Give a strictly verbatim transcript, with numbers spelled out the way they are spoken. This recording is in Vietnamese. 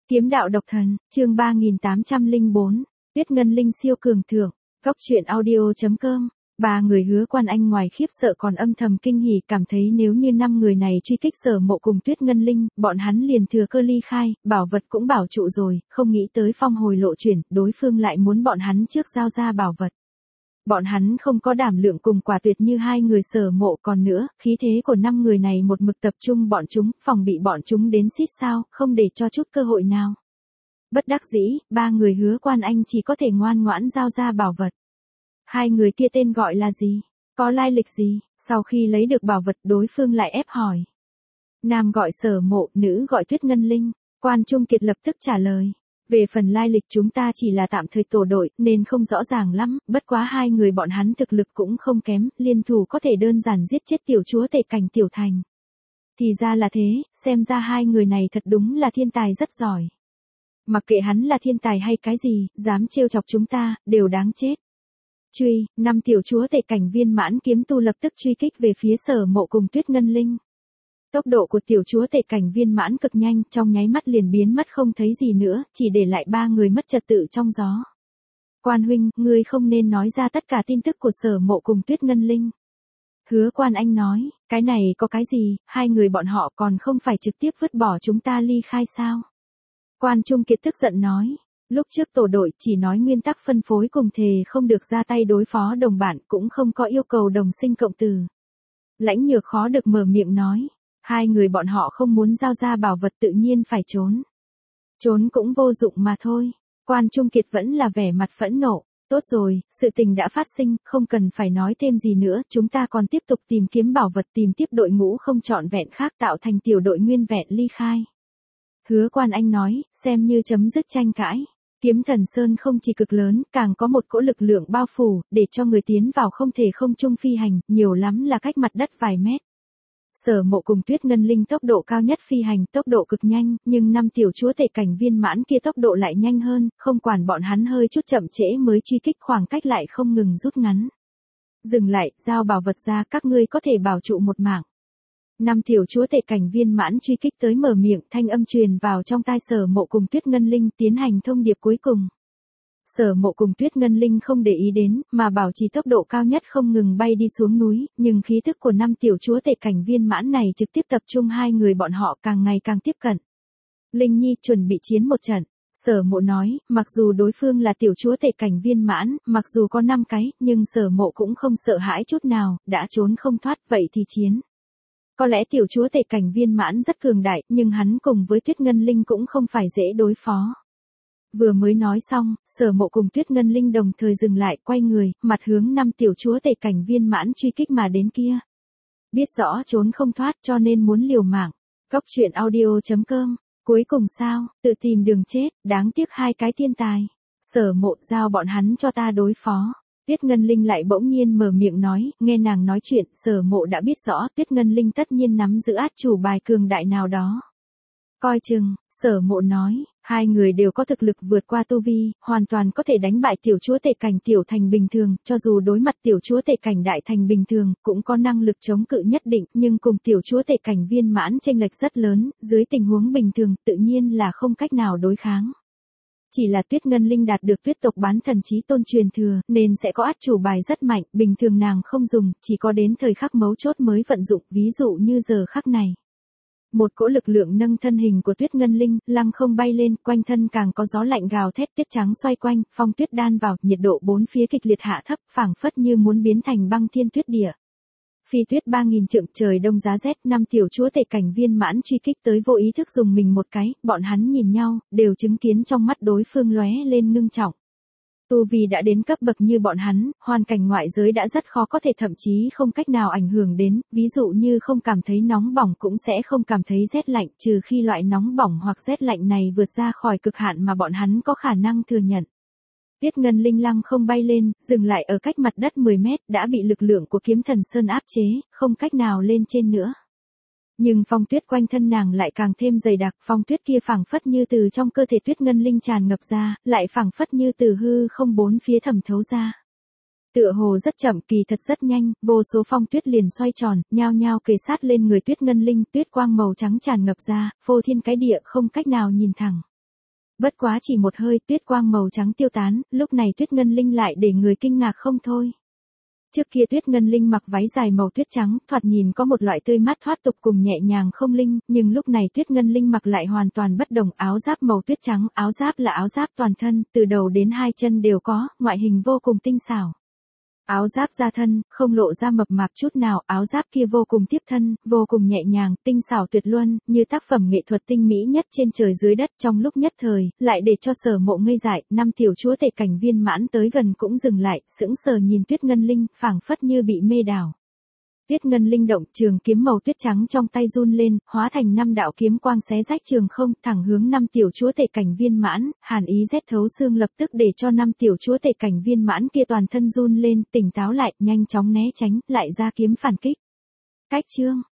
Kiếm đạo độc thần, chương ba nghìn tám trăm lẻ bốn, Tuyết Ngân Linh siêu cường thượng, góc truyện audio.com. Ba người Hứa Quan Anh ngoài khiếp sợ còn âm thầm kinh hỉ, cảm thấy nếu như năm người này truy kích Sở Mộ cùng Tuyết Ngân Linh, bọn hắn liền thừa cơ ly khai, bảo vật cũng bảo trụ rồi, không nghĩ tới phong hồi lộ chuyển, đối phương lại muốn bọn hắn trước giao ra bảo vật. Bọn hắn không có đảm lượng cùng quả tuyệt như hai người Sở Mộ, còn nữa, khí thế của năm người này một mực tập trung bọn chúng, phòng bị bọn chúng đến xít sao, không để cho chút cơ hội nào. Bất đắc dĩ, ba người Hứa Quan Anh chỉ có thể ngoan ngoãn giao ra bảo vật. Hai người kia tên gọi là gì? Có lai lịch gì? Sau khi lấy được bảo vật, đối phương lại ép hỏi. Nam gọi Sở Mộ, nữ gọi Tuyết Ngân Linh. Quan Trung Kiệt lập tức trả lời. Về phần lai lịch chúng ta chỉ là tạm thời tổ đội, nên không rõ ràng lắm, bất quá hai người bọn hắn thực lực cũng không kém, liên thủ có thể đơn giản giết chết tiểu chúa tể cảnh Tiểu Thành. Thì ra là thế, xem ra hai người này thật đúng là thiên tài rất giỏi. Mặc kệ hắn là thiên tài hay cái gì, dám trêu chọc chúng ta, đều đáng chết. Truy, năm tiểu chúa tể cảnh viên mãn kiếm tu lập tức truy kích về phía Sở Mộ cùng Tuyết Ngân Linh. Tốc độ của tiểu chúa tể cảnh viên mãn cực nhanh, trong nháy mắt liền biến mất không thấy gì nữa, chỉ để lại ba người mất trật tự trong gió. Quan huynh, ngươi không nên nói ra tất cả tin tức của Sở Mộ cùng Tuyết Ngân Linh. Hứa Quan Anh nói, cái này có cái gì, hai người bọn họ còn không phải trực tiếp vứt bỏ chúng ta ly khai sao? Quan Trung Kiệt tức giận nói. Lúc trước tổ đội chỉ nói nguyên tắc phân phối cùng thề không được ra tay đối phó đồng bạn, cũng không có yêu cầu đồng sinh cộng tử. Lãnh Nhược khó được mở miệng nói. Hai người bọn họ không muốn giao ra bảo vật tự nhiên phải trốn. Trốn cũng vô dụng mà thôi. Quan Trung Kiệt vẫn là vẻ mặt phẫn nộ. Tốt rồi, sự tình đã phát sinh, không cần phải nói thêm gì nữa. Chúng ta còn tiếp tục tìm kiếm bảo vật, tìm tiếp đội ngũ không trọn vẹn khác tạo thành tiểu đội nguyên vẹn ly khai. Hứa Quan Anh nói, xem như chấm dứt tranh cãi. Kiếm Thần Sơn không chỉ cực lớn, càng có một cỗ lực lượng bao phủ, để cho người tiến vào không thể không trung phi hành, nhiều lắm là cách mặt đất vài mét. Sở Mộ cùng Tuyết Ngân Linh tốc độ cao nhất phi hành, tốc độ cực nhanh, nhưng năm tiểu chúa tể cảnh viên mãn kia tốc độ lại nhanh hơn, không quản bọn hắn hơi chút chậm trễ mới truy kích, khoảng cách lại không ngừng rút ngắn. Dừng lại, giao bảo vật ra, các ngươi có thể bảo trụ một mạng. Năm tiểu chúa tể cảnh viên mãn truy kích tới mở miệng, thanh âm truyền vào trong tai Sở Mộ cùng Tuyết Ngân Linh, tiến hành thông điệp cuối cùng. Sở Mộ cùng Tuyết Ngân Linh không để ý đến, mà bảo trì tốc độ cao nhất không ngừng bay đi xuống núi, nhưng khí thức của năm tiểu chúa tể cảnh viên mãn này trực tiếp tập trung hai người bọn họ càng ngày càng tiếp cận. Linh Nhi chuẩn bị chiến một trận. Sở Mộ nói, mặc dù đối phương là tiểu chúa tể cảnh viên mãn, mặc dù có năm cái, nhưng Sở Mộ cũng không sợ hãi chút nào, đã trốn không thoát, vậy thì chiến. Có lẽ tiểu chúa tể cảnh viên mãn rất cường đại, nhưng hắn cùng với Tuyết Ngân Linh cũng không phải dễ đối phó. Vừa mới nói xong, Sở Mộ cùng Tuyết Ngân Linh đồng thời dừng lại, quay người, mặt hướng năm tiểu chúa tể cảnh viên mãn truy kích mà đến kia. Biết rõ trốn không thoát cho nên muốn liều mạng. Góc truyện audio.com. Cuối cùng sao, tự tìm đường chết, đáng tiếc hai cái thiên tài. Sở Mộ, giao bọn hắn cho ta đối phó. Tuyết Ngân Linh lại bỗng nhiên mở miệng nói, nghe nàng nói chuyện, Sở Mộ đã biết rõ Tuyết Ngân Linh tất nhiên nắm giữ át chủ bài cường đại nào đó. Coi chừng, Sở Mộ nói, hai người đều có thực lực vượt qua tu vi, hoàn toàn có thể đánh bại tiểu chúa tể cảnh Tiểu Thành bình thường, cho dù đối mặt tiểu chúa tể cảnh Đại Thành bình thường, cũng có năng lực chống cự nhất định, nhưng cùng tiểu chúa tể cảnh viên mãn chênh lệch rất lớn, dưới tình huống bình thường, tự nhiên là không cách nào đối kháng. Chỉ là Tuyết Ngân Linh đạt được Tuyết tộc bán thần chí tôn truyền thừa, nên sẽ có át chủ bài rất mạnh, bình thường nàng không dùng, chỉ có đến thời khắc mấu chốt mới vận dụng, ví dụ như giờ khắc này. Một cỗ lực lượng nâng thân hình của Tuyết Ngân Linh, lăng không bay lên, quanh thân càng có gió lạnh gào thét, tuyết trắng xoay quanh, phong tuyết đan vào, nhiệt độ bốn phía kịch liệt hạ thấp, phảng phất như muốn biến thành băng thiên tuyết địa. Phi tuyết ba nghìn trượng, trời đông giá rét, năm tiểu chúa tể cảnh viên mãn truy kích tới vô ý thức dùng mình một cái, bọn hắn nhìn nhau, đều chứng kiến trong mắt đối phương lóe lên ngưng trọng. Tu vì đã đến cấp bậc như bọn hắn, hoàn cảnh ngoại giới đã rất khó có thể thậm chí không cách nào ảnh hưởng đến, ví dụ như không cảm thấy nóng bỏng cũng sẽ không cảm thấy rét lạnh, trừ khi loại nóng bỏng hoặc rét lạnh này vượt ra khỏi cực hạn mà bọn hắn có khả năng thừa nhận. Tuyết Ngân Linh lăng không bay lên, dừng lại ở cách mặt đất mười mét, đã bị lực lượng của Kiếm Thần Sơn áp chế, không cách nào lên trên nữa. Nhưng phong tuyết quanh thân nàng lại càng thêm dày đặc, phong tuyết kia phảng phất như từ trong cơ thể Tuyết Ngân Linh tràn ngập ra, lại phảng phất như từ hư không bốn phía thẩm thấu ra. Tựa hồ rất chậm, kỳ thật rất nhanh, vô số phong tuyết liền xoay tròn, nhao nhao kề sát lên người Tuyết Ngân Linh, tuyết quang màu trắng tràn ngập ra, phô thiên cái địa không cách nào nhìn thẳng. Bất quá chỉ một hơi tuyết quang màu trắng tiêu tán, lúc này Tuyết Ngân Linh lại để người kinh ngạc không thôi. Trước kia Tuyết Ngân Linh mặc váy dài màu tuyết trắng, thoạt nhìn có một loại tươi mát thoát tục cùng nhẹ nhàng không linh, nhưng lúc này Tuyết Ngân Linh mặc lại hoàn toàn bất đồng, áo giáp màu tuyết trắng, áo giáp là áo giáp toàn thân, từ đầu đến hai chân đều có, ngoại hình vô cùng tinh xảo. Áo giáp da thân, không lộ ra mập mạp chút nào, áo giáp kia vô cùng tiếp thân, vô cùng nhẹ nhàng, tinh xảo tuyệt luân, như tác phẩm nghệ thuật tinh mỹ nhất trên trời dưới đất. Trong lúc nhất thời, lại để cho Sở Mộ ngây dại, năm tiểu chúa tể cảnh viên mãn tới gần cũng dừng lại, sững sờ nhìn Tuyết Ngân Linh, phảng phất như bị mê đảo. Tuyết Ngân Linh động, trường kiếm màu tuyết trắng trong tay run lên, hóa thành năm đạo kiếm quang xé rách trường không, thẳng hướng năm tiểu chúa tể cảnh viên mãn, hàn ý rét thấu xương lập tức để cho năm tiểu chúa tể cảnh viên mãn kia toàn thân run lên, tỉnh táo lại, nhanh chóng né tránh, lại ra kiếm phản kích. Cách chương